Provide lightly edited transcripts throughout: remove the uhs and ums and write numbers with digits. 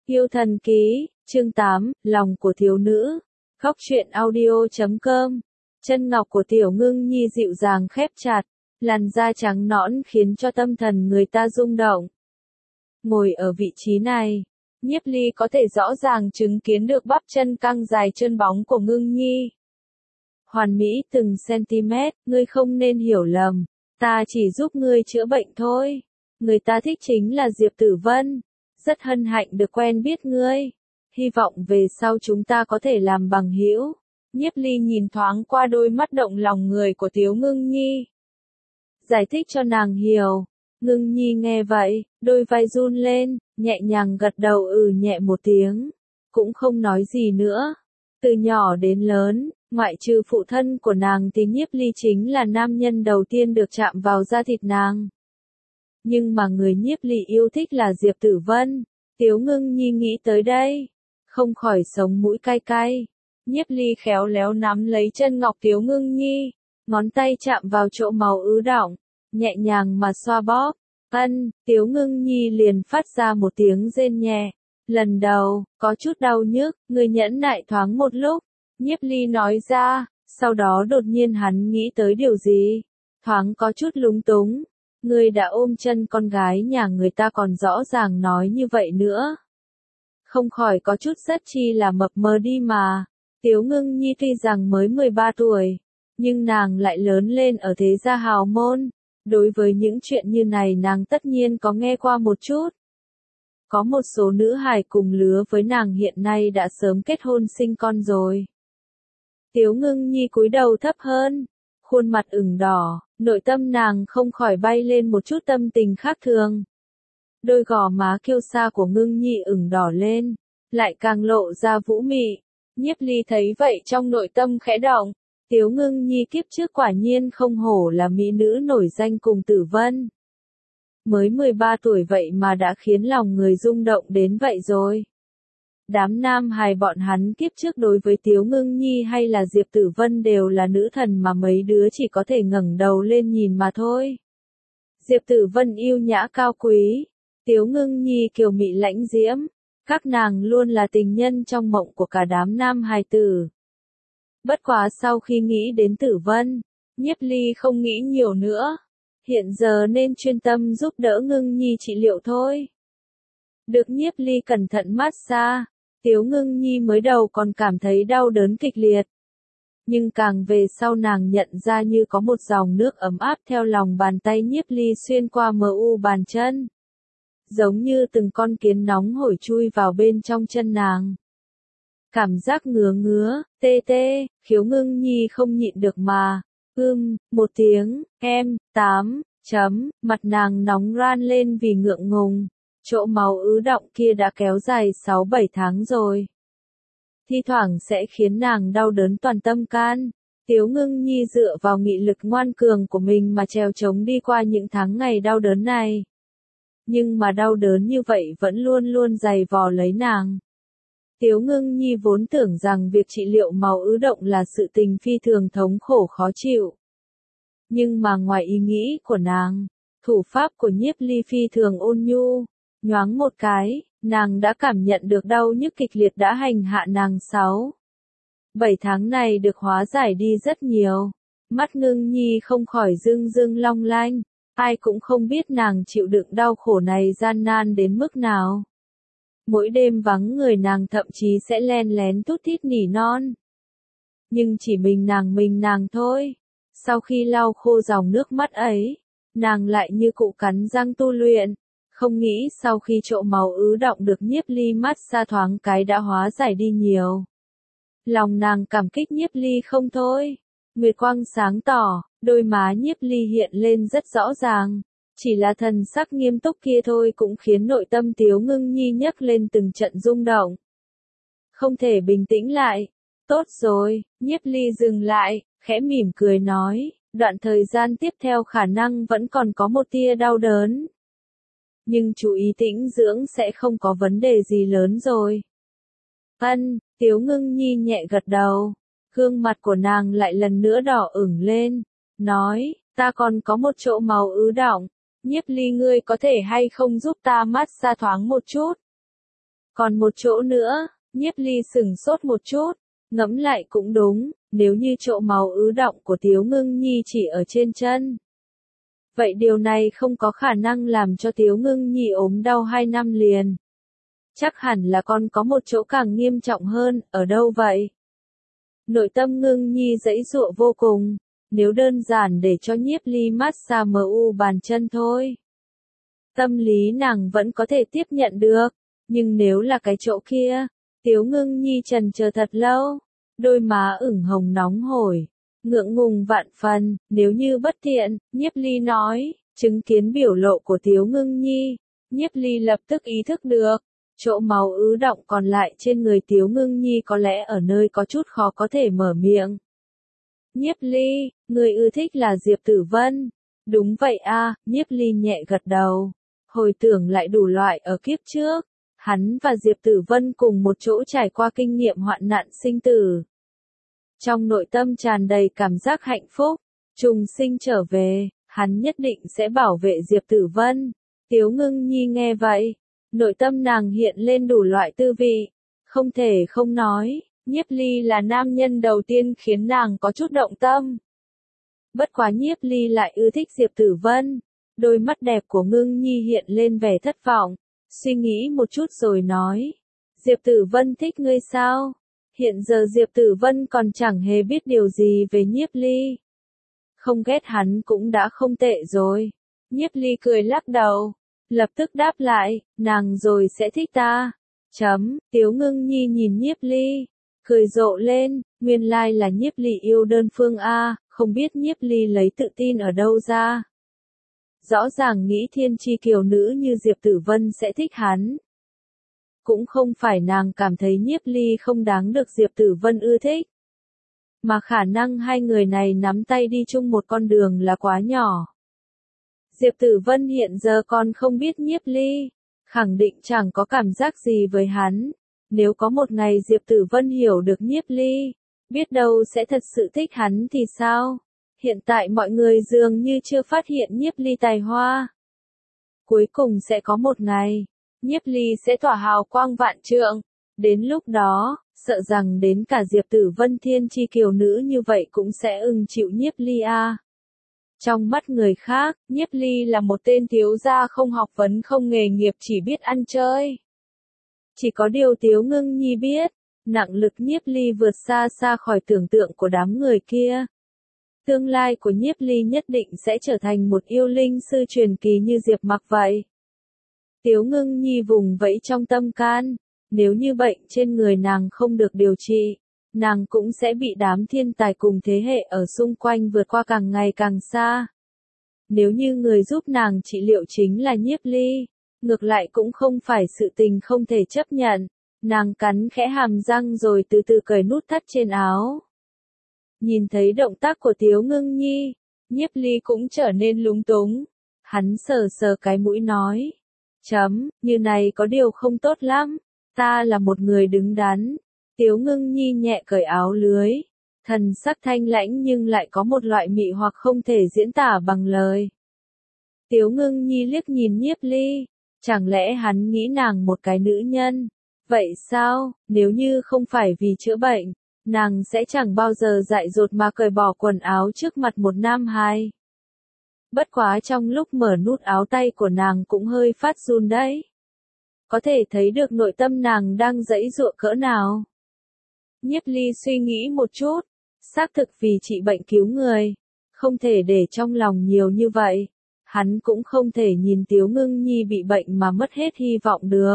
Yêu thần ký, chương 8, lòng của thiếu nữ. Khóc chuyện audio.com. Chân ngọc của Tiểu Ngưng Nhi dịu dàng khép chặt, làn da trắng nõn khiến cho tâm thần người ta rung động. Ngồi ở vị trí này, Nhiếp Ly có thể rõ ràng chứng kiến được bắp chân căng dài trơn bóng của Ngưng Nhi. Hoàn mỹ từng cm, ngươi không nên hiểu lầm, ta chỉ giúp ngươi chữa bệnh thôi. Người ta thích chính là Diệp Tử Vân. Rất hân hạnh được quen biết ngươi. Hy vọng về sau chúng ta có thể làm bằng hữu. Nhiếp Ly nhìn thoáng qua đôi mắt động lòng người của Tiếu Ngưng Nhi. Giải thích cho nàng hiểu. Ngưng Nhi nghe vậy, đôi vai run lên, nhẹ nhàng gật đầu nhẹ một tiếng. Cũng không nói gì nữa. Từ nhỏ đến lớn, ngoại trừ phụ thân của nàng thì Nhiếp Ly chính là nam nhân đầu tiên được chạm vào da thịt nàng. Nhưng mà người Nhiếp Ly yêu thích là Diệp Tử Vân. Tiếu Ngưng Nhi nghĩ tới đây, không khỏi sống mũi cay cay. Nhiếp Ly khéo léo nắm lấy chân ngọc Tiếu Ngưng Nhi, ngón tay chạm vào chỗ máu ứ đọng, nhẹ nhàng mà xoa bóp. Tiếu Ngưng Nhi liền phát ra một tiếng rên nhẹ. Lần đầu, có chút đau nhức, người nhẫn nại thoáng một lúc. Nhiếp Ly nói ra, sau đó đột nhiên hắn nghĩ tới điều gì. Thoáng có chút lúng túng. Ngươi đã ôm chân con gái nhà người ta còn rõ ràng nói như vậy nữa. Không khỏi có chút rất chi là mập mờ đi mà. Tiếu Ngưng Nhi tuy rằng mới 13 tuổi, nhưng nàng lại lớn lên ở thế gia hào môn. Đối với những chuyện như này nàng tất nhiên có nghe qua một chút. Có một số nữ hài cùng lứa với nàng hiện nay đã sớm kết hôn sinh con rồi. Tiếu Ngưng Nhi cúi đầu thấp hơn, khuôn mặt ửng đỏ, nội tâm nàng không khỏi bay lên một chút tâm tình khác thường. Đôi gò má kiêu sa của Ngưng Nhi ửng đỏ lên, lại càng lộ ra vũ mị. Nhiếp Ly thấy vậy trong nội tâm khẽ động. Tiếu Ngưng Nhi kiếp trước quả nhiên không hổ là mỹ nữ nổi danh cùng Tử Vân. Mới 13 tuổi vậy mà đã khiến lòng người rung động đến vậy rồi. Đám nam hài bọn hắn kiếp trước đối với Tiếu Ngưng Nhi hay là Diệp Tử Vân đều là nữ thần mà mấy đứa chỉ có thể ngẩng đầu lên nhìn mà thôi. Diệp Tử Vân yêu nhã cao quý, Tiếu Ngưng Nhi kiều mị lãnh diễm, các nàng luôn là tình nhân trong mộng của cả đám nam hài tử. Bất quá sau khi nghĩ đến Tử Vân, Nhiếp Ly không nghĩ nhiều nữa. Hiện giờ nên chuyên tâm giúp đỡ Ngưng Nhi trị liệu thôi. Được Nhiếp Ly cẩn thận massage, Tiếu Ngưng Nhi mới đầu còn cảm thấy đau đớn kịch liệt. Nhưng càng về sau nàng nhận ra như có một dòng nước ấm áp theo lòng bàn tay Nhiếp Ly xuyên qua mờ u bàn chân. Giống như từng con kiến nóng hổi chui vào bên trong chân nàng. Cảm giác ngứa ngứa, tê tê, Khiếu Ngưng Nhi không nhịn được mà. Một tiếng, mặt nàng nóng ran lên vì ngượng ngùng. Chỗ máu ứ đọng kia đã kéo dài 6-7 tháng rồi. Thi thoảng sẽ khiến nàng đau đớn toàn tâm can. Tiếu Ngưng Nhi dựa vào nghị lực ngoan cường của mình mà trèo trống đi qua những tháng ngày đau đớn này. Nhưng mà đau đớn như vậy vẫn luôn luôn dày vò lấy nàng. Tiếu Ngưng Nhi vốn tưởng rằng việc trị liệu máu ứ động là sự tình phi thường thống khổ khó chịu. Nhưng mà ngoài ý nghĩ của nàng, thủ pháp của Nhiếp Ly phi thường ôn nhu. Nhoáng một cái, nàng đã cảm nhận được đau nhức kịch liệt đã hành hạ nàng 6-7 tháng này được hóa giải đi rất nhiều. Mắt Ngưng Nhi không khỏi rưng rưng long lanh. Ai cũng không biết nàng chịu đựng đau khổ này gian nan đến mức nào. Mỗi đêm vắng người nàng thậm chí sẽ len lén thút thít nỉ non. Nhưng chỉ mình nàng thôi. Sau khi lau khô dòng nước mắt ấy, nàng lại như cụ cắn răng tu luyện. Không nghĩ sau khi chỗ máu ứ đọng được Nhiếp Ly massage thoáng cái đã hóa giải đi nhiều. Lòng nàng cảm kích Nhiếp Ly không thôi. Nguyệt quang sáng tỏ, đôi má Nhiếp Ly hiện lên rất rõ ràng. Chỉ là thần sắc nghiêm túc kia thôi cũng khiến nội tâm Tiếu Ngưng Nhi nhấc lên từng trận rung động. Không thể bình tĩnh lại. Tốt rồi, Nhiếp Ly dừng lại, khẽ mỉm cười nói, đoạn thời gian tiếp theo khả năng vẫn còn có một tia đau đớn. Nhưng chú ý tĩnh dưỡng sẽ không có vấn đề gì lớn rồi. Tiếu Ngưng Nhi nhẹ gật đầu. Gương mặt của nàng lại lần nữa đỏ ửng lên. Nói, ta còn có một chỗ máu ứ đọng. Nhiếp Ly ngươi có thể hay không giúp ta massage thoáng một chút? Còn một chỗ nữa, Nhiếp Ly sửng sốt một chút, ngẫm lại cũng đúng, nếu như chỗ máu ứ đọng của Tiếu Ngưng Nhi chỉ ở trên chân. Vậy điều này không có khả năng làm cho Tiếu Ngưng Nhi ốm đau 2 năm liền. Chắc hẳn là còn có một chỗ càng nghiêm trọng hơn, ở đâu vậy? Nội tâm Ngưng Nhi giãy giụa vô cùng, nếu đơn giản để cho Nhiếp Ly massage mu bàn chân thôi. Tâm lý nàng vẫn có thể tiếp nhận được, nhưng nếu là cái chỗ kia, Tiếu Ngưng Nhi trần chờ thật lâu, đôi má ửng hồng nóng hổi, ngượng ngùng vạn phần, nếu như bất tiện, Nhiếp Ly nói, chứng kiến biểu lộ của Tiếu Ngưng Nhi, Nhiếp Ly lập tức ý thức được, chỗ máu ứ đọng còn lại trên người Tiếu Ngưng Nhi có lẽ ở nơi có chút khó có thể mở miệng. Nhiếp Ly, người ưa thích là Diệp Tử Vân. Đúng vậy a, Nhiếp Ly nhẹ gật đầu. Hồi tưởng lại đủ loại ở kiếp trước, hắn và Diệp Tử Vân cùng một chỗ trải qua kinh nghiệm hoạn nạn sinh tử. Trong nội tâm tràn đầy cảm giác hạnh phúc, trùng sinh trở về, hắn nhất định sẽ bảo vệ Diệp Tử Vân. Tiếu Ngưng Nhi nghe vậy, nội tâm nàng hiện lên đủ loại tư vị, không thể không nói, Nhiếp Ly là nam nhân đầu tiên khiến nàng có chút động tâm. Bất quá Nhiếp Ly lại ưa thích Diệp Tử Vân, đôi mắt đẹp của Ngưng Nhi hiện lên vẻ thất vọng, suy nghĩ một chút rồi nói, Diệp Tử Vân thích ngươi sao? Hiện giờ Diệp Tử Vân còn chẳng hề biết điều gì về Nhiếp Ly. Không ghét hắn cũng đã không tệ rồi. Nhiếp Ly cười lắc đầu, lập tức đáp lại, nàng rồi sẽ thích ta. Tiếu Ngưng Nhi nhìn Nhiếp Ly, cười rộ lên, nguyên lai là Nhiếp Ly yêu đơn phương a, không biết Nhiếp Ly lấy tự tin ở đâu ra. Rõ ràng nghĩ thiên chi kiều nữ như Diệp Tử Vân sẽ thích hắn. Cũng không phải nàng cảm thấy Nhiếp Ly không đáng được Diệp Tử Vân ưa thích, mà khả năng hai người này nắm tay đi chung một con đường là quá nhỏ. Diệp Tử Vân hiện giờ còn không biết Nhiếp Ly, khẳng định chẳng có cảm giác gì với hắn. Nếu có một ngày Diệp Tử Vân hiểu được Nhiếp Ly, biết đâu sẽ thật sự thích hắn thì sao? Hiện tại mọi người dường như chưa phát hiện Nhiếp Ly tài hoa. Cuối cùng sẽ có một ngày, Nhiếp Ly sẽ tỏa hào quang vạn trượng. Đến lúc đó, sợ rằng đến cả Diệp Tử Vân thiên chi kiều nữ như vậy cũng sẽ ưng chịu Nhiếp Ly a. Trong mắt người khác, Nhiếp Ly là một tên thiếu gia không học vấn không nghề nghiệp chỉ biết ăn chơi. Chỉ có điều Tiếu Ngưng Nhi biết, nặng lực Nhiếp Ly vượt xa xa khỏi tưởng tượng của đám người kia. Tương lai của Nhiếp Ly nhất định sẽ trở thành một yêu linh sư truyền kỳ như Diệp Mặc vậy. Tiếu Ngưng Nhi vùng vẫy trong tâm can, nếu như bệnh trên người nàng không được điều trị, nàng cũng sẽ bị đám thiên tài cùng thế hệ ở xung quanh vượt qua càng ngày càng xa. Nếu như người giúp nàng trị liệu chính là Nhiếp Ly, ngược lại cũng không phải sự tình không thể chấp nhận. Nàng cắn khẽ hàm răng rồi từ từ cởi nút thắt trên áo. Nhìn thấy động tác của Tiếu Ngưng Nhi, Nhiếp Ly cũng trở nên lúng túng. Hắn sờ sờ cái mũi nói. Như này có điều không tốt lắm. Ta là một người đứng đắn. Tiếu Ngưng Nhi nhẹ cởi áo lưới. Thần sắc thanh lãnh nhưng lại có một loại mị hoặc không thể diễn tả bằng lời. Tiếu Ngưng Nhi liếc nhìn Nhiếp Ly. Chẳng lẽ hắn nghĩ nàng một cái nữ nhân? Vậy sao, nếu như không phải vì chữa bệnh, nàng sẽ chẳng bao giờ dại dột mà cởi bỏ quần áo trước mặt một nam hài. Bất quá trong lúc mở nút áo tay của nàng cũng hơi phát run đấy. Có thể thấy được nội tâm nàng đang giãy giụa cỡ nào. Nhiếp Ly suy nghĩ một chút, xác thực vì trị bệnh cứu người, không thể để trong lòng nhiều như vậy. Hắn cũng không thể nhìn Tiếu Ngưng Nhi bị bệnh mà mất hết hy vọng được.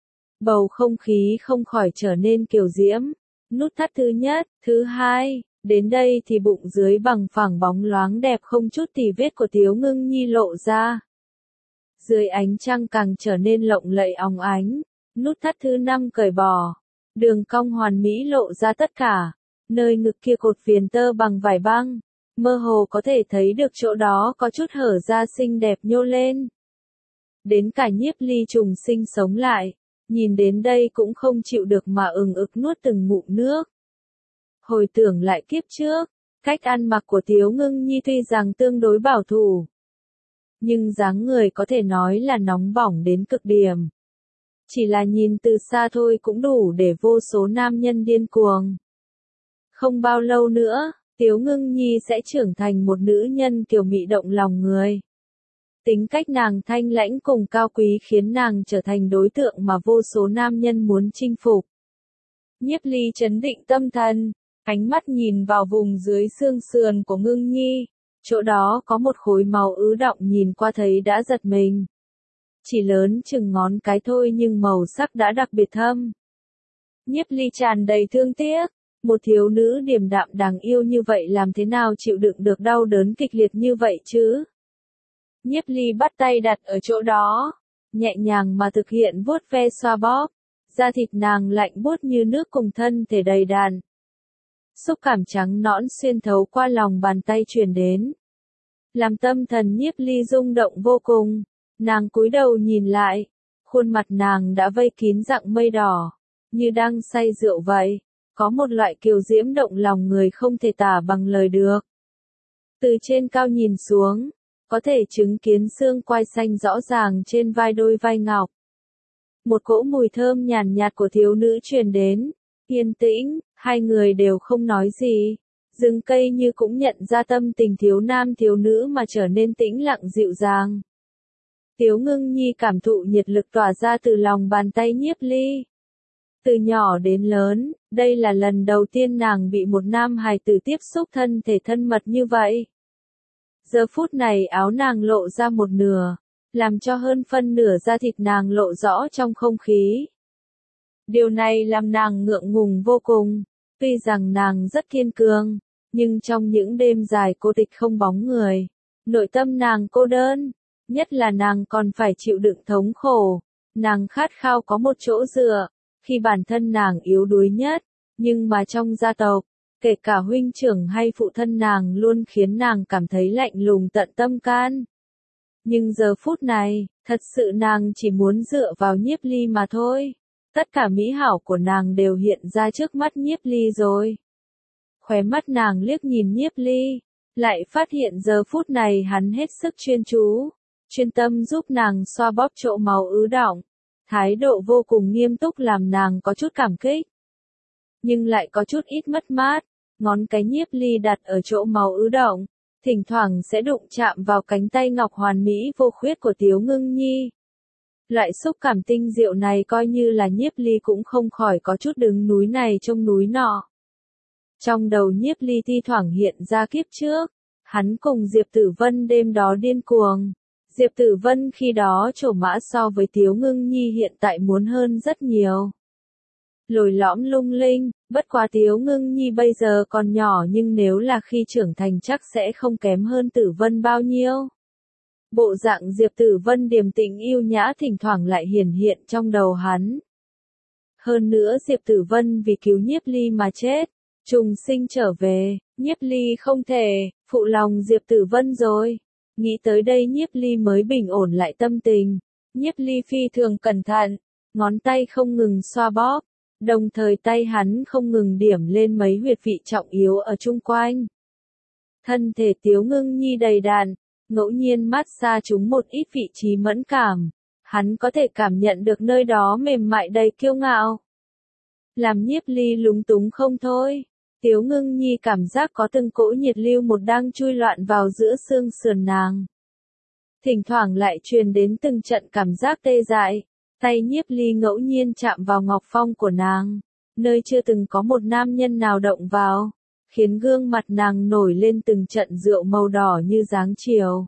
Bầu không khí không khỏi trở nên kiều diễm. Nút thắt thứ nhất, thứ hai, đến đây thì bụng dưới bằng phẳng bóng loáng đẹp không chút tì vết của Tiếu Ngưng Nhi lộ ra. Dưới ánh trăng càng trở nên lộng lẫy óng ánh. Nút thắt thứ năm cởi bỏ. Đường cong hoàn mỹ lộ ra tất cả. Nơi ngực kia cột viền tơ bằng vải băng. Mơ hồ có thể thấy được chỗ đó có chút hở ra xinh đẹp nhô lên. Đến cả Nhiếp Ly trùng sinh sống lại. Nhìn đến đây cũng không chịu được mà ực nuốt từng ngụm nước. Hồi tưởng lại kiếp trước, cách ăn mặc của Tiếu Ngưng Nhi tuy rằng tương đối bảo thủ, nhưng dáng người có thể nói là nóng bỏng đến cực điểm. Chỉ là nhìn từ xa thôi cũng đủ để vô số nam nhân điên cuồng. Không bao lâu nữa, Tiếu Ngưng Nhi sẽ trưởng thành một nữ nhân kiều mị động lòng người. Tính cách nàng thanh lãnh cùng cao quý khiến nàng trở thành đối tượng mà vô số nam nhân muốn chinh phục. Nhiếp Ly trấn định tâm thần, ánh mắt nhìn vào vùng dưới xương sườn của Ngưng Nhi, chỗ đó có một khối máu ứ đọng nhìn qua thấy đã giật mình. Chỉ lớn chừng ngón cái thôi nhưng màu sắc đã đặc biệt thâm. Nhiếp Ly tràn đầy thương tiếc, một thiếu nữ điềm đạm đáng yêu như vậy làm thế nào chịu đựng được đau đớn kịch liệt như vậy chứ? Nhiếp Ly bắt tay đặt ở chỗ đó, nhẹ nhàng mà thực hiện vuốt ve xoa bóp, da thịt nàng lạnh buốt như nước cùng thân thể đầy đặn. Xúc cảm trắng nõn xuyên thấu qua lòng bàn tay truyền đến, làm tâm thần Nhiếp Ly rung động vô cùng. Nàng cúi đầu nhìn lại, khuôn mặt nàng đã vây kín dạng mây đỏ, như đang say rượu vậy, có một loại kiều diễm động lòng người không thể tả bằng lời được. Từ trên cao nhìn xuống, có thể chứng kiến xương quai xanh rõ ràng trên vai đôi vai ngọc. Một cỗ mùi thơm nhàn nhạt của thiếu nữ truyền đến, yên tĩnh, hai người đều không nói gì. Rừng cây như cũng nhận ra tâm tình thiếu nam thiếu nữ mà trở nên tĩnh lặng dịu dàng. Tiếu Ngưng Nhi cảm thụ nhiệt lực tỏa ra từ lòng bàn tay Nhiếp Ly. Từ nhỏ đến lớn, đây là lần đầu tiên nàng bị một nam hài tử tiếp xúc thân thể thân mật như vậy. Giờ phút này áo nàng lộ ra một nửa, làm cho hơn phân nửa da thịt nàng lộ rõ trong không khí. Điều này làm nàng ngượng ngùng vô cùng, tuy rằng nàng rất kiên cường, nhưng trong những đêm dài cô tịch không bóng người, nội tâm nàng cô đơn. Nhất là nàng còn phải chịu đựng thống khổ, nàng khát khao có một chỗ dựa, khi bản thân nàng yếu đuối nhất, nhưng mà trong gia tộc, kể cả huynh trưởng hay phụ thân nàng luôn khiến nàng cảm thấy lạnh lùng tận tâm can. Nhưng giờ phút này, thật sự nàng chỉ muốn dựa vào Nhiếp Ly mà thôi. Tất cả mỹ hảo của nàng đều hiện ra trước mắt Nhiếp Ly rồi. Khóe mắt nàng liếc nhìn Nhiếp Ly, lại phát hiện giờ phút này hắn hết sức chuyên chú. Chuyên tâm giúp nàng xoa bóp chỗ máu ứ đọng, thái độ vô cùng nghiêm túc làm nàng có chút cảm kích. Nhưng lại có chút ít mất mát, ngón cái Nhiếp Ly đặt ở chỗ máu ứ đọng, thỉnh thoảng sẽ đụng chạm vào cánh tay ngọc hoàn mỹ vô khuyết của Tiếu Ngưng Nhi. Loại xúc cảm tinh diệu này coi như là Nhiếp Ly cũng không khỏi có chút đứng núi này trông núi nọ. Trong đầu Nhiếp Ly thi thoảng hiện ra kiếp trước, hắn cùng Diệp Tử Vân đêm đó điên cuồng. Diệp Tử Vân khi đó trổ mã so với Tiếu Ngưng Nhi hiện tại muốn hơn rất nhiều. Lồi lõm lung linh, bất quá Tiếu Ngưng Nhi bây giờ còn nhỏ nhưng nếu là khi trưởng thành chắc sẽ không kém hơn Tử Vân bao nhiêu. Bộ dạng Diệp Tử Vân điềm tĩnh yêu nhã thỉnh thoảng lại hiển hiện trong đầu hắn. Hơn nữa Diệp Tử Vân vì cứu Nhiếp Ly mà chết, trùng sinh trở về, Nhiếp Ly không thể phụ lòng Diệp Tử Vân rồi. Nghĩ tới đây Nhiếp Ly mới bình ổn lại tâm tình. Nhiếp Ly phi thường cẩn thận, ngón tay không ngừng xoa bóp, đồng thời tay hắn không ngừng điểm lên mấy huyệt vị trọng yếu ở chung quanh. Thân thể Tiếu Ngưng Nhi đầy đặn, ngẫu nhiên mát xa chúng một ít vị trí mẫn cảm, hắn có thể cảm nhận được nơi đó mềm mại đầy kiêu ngạo. Làm Nhiếp Ly lúng túng không thôi. Tiếu Ngưng Nhi cảm giác có từng cỗ nhiệt lưu một đang chui loạn vào giữa xương sườn nàng. Thỉnh thoảng lại truyền đến từng trận cảm giác tê dại, tay Nhiếp Ly ngẫu nhiên chạm vào ngọc phong của nàng, nơi chưa từng có một nam nhân nào động vào, khiến gương mặt nàng nổi lên từng trận rượu màu đỏ như dáng chiều.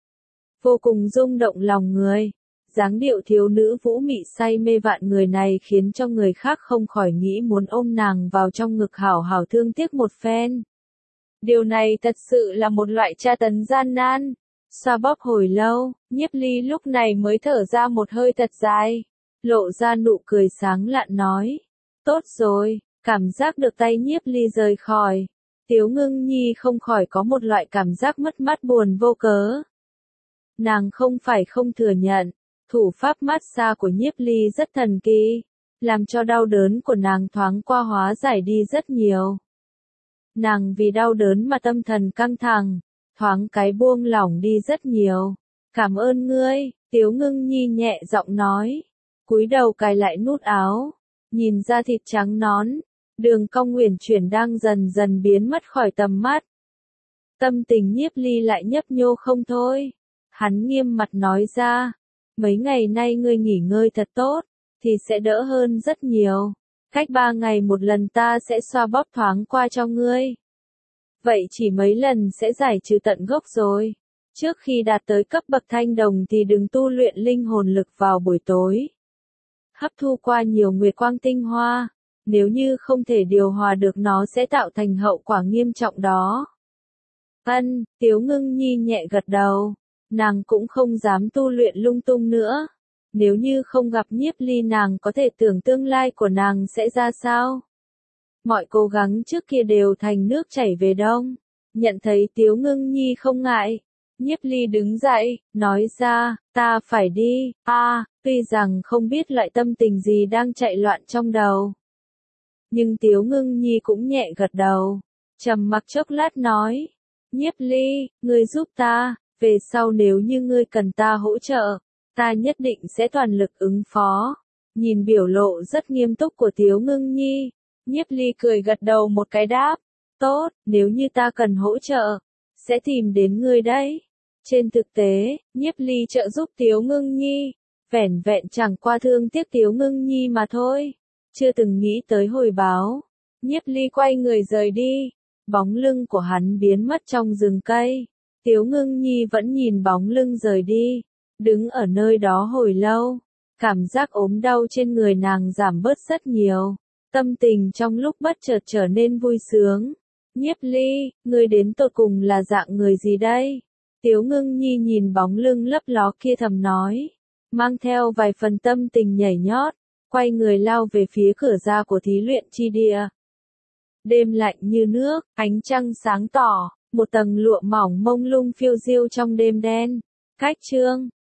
Vô cùng rung động lòng người. Dáng điệu thiếu nữ vũ mị say mê vạn người này khiến cho người khác không khỏi nghĩ muốn ôm nàng vào trong ngực hảo hảo thương tiếc một phen. Điều này thật sự là một loại tra tấn gian nan. Xoa bóp hồi lâu, Nhiếp Ly lúc này mới thở ra một hơi thật dài, lộ ra nụ cười sáng lạn nói. Tốt rồi, cảm giác được tay Nhiếp Ly rời khỏi. Tiếu Ngưng Nhi không khỏi có một loại cảm giác mất mát buồn vô cớ. Nàng không phải không thừa nhận. Thủ pháp massage của Nhiếp Ly rất thần kỳ, làm cho đau đớn của nàng thoáng qua hóa giải đi rất nhiều. Nàng vì đau đớn mà tâm thần căng thẳng, thoáng cái buông lỏng đi rất nhiều. Cảm ơn ngươi, Tiếu Ngưng Nhi nhẹ giọng nói. cúi đầu cài lại nút áo, nhìn da thịt trắng nõn, đường cong uyển chuyển đang dần dần biến mất khỏi tầm mắt. Tâm tình Nhiếp Ly lại nhấp nhô không thôi. Hắn nghiêm mặt nói ra, mấy ngày nay ngươi nghỉ ngơi thật tốt, thì sẽ đỡ hơn rất nhiều. Cách 3 ngày một lần ta sẽ xoa bóp thoáng qua cho ngươi. Vậy chỉ mấy lần sẽ giải trừ tận gốc rồi. Trước khi đạt tới cấp bậc thanh đồng thì đừng tu luyện linh hồn lực vào buổi tối. Hấp thu qua nhiều nguyệt quang tinh hoa, nếu như không thể điều hòa được nó sẽ tạo thành hậu quả nghiêm trọng đó. Tiếu Ngưng Nhi nhẹ gật đầu, nàng cũng không dám tu luyện lung tung nữa. Nếu như không gặp Nhiếp Ly nàng có thể tưởng tương lai của nàng sẽ ra sao. Mọi cố gắng trước kia đều thành nước chảy về đông. Nhận thấy Tiếu Ngưng Nhi không ngại, Nhiếp Ly đứng dậy, nói ra, ta phải đi, tuy rằng không biết loại tâm tình gì đang chạy loạn trong đầu. Nhưng Tiếu Ngưng Nhi cũng nhẹ gật đầu, trầm mặc chốc lát nói, Nhiếp Ly, ngươi giúp ta, về sau nếu như ngươi cần ta hỗ trợ, ta nhất định sẽ toàn lực ứng phó. Nhìn biểu lộ rất nghiêm túc của Tiếu Ngưng Nhi, Nhiếp Ly cười gật đầu một cái đáp, tốt, nếu như ta cần hỗ trợ, sẽ tìm đến ngươi đấy. Trên thực tế, Nhiếp Ly trợ giúp Tiếu Ngưng Nhi, vẻn vẹn chẳng qua thương tiếc Tiếu Ngưng Nhi mà thôi, chưa từng nghĩ tới hồi báo. Nhiếp Ly quay người rời đi, bóng lưng của hắn biến mất trong rừng cây. Tiếu Ngưng Nhi vẫn nhìn bóng lưng rời đi, đứng ở nơi đó hồi lâu, cảm giác ốm đau trên người nàng giảm bớt rất nhiều, tâm tình trong lúc bất chợt trở nên vui sướng. Nhiếp Ly, ngươi đến tột cùng là dạng người gì đây? Tiếu Ngưng Nhi nhìn bóng lưng lấp ló kia thầm nói, mang theo vài phần tâm tình nhảy nhót, quay người lao về phía cửa ra của thí luyện chi địa. Đêm lạnh như nước, ánh trăng sáng tỏ, một tầng lụa mỏng mông lung phiêu diêu trong đêm đen. Cách chương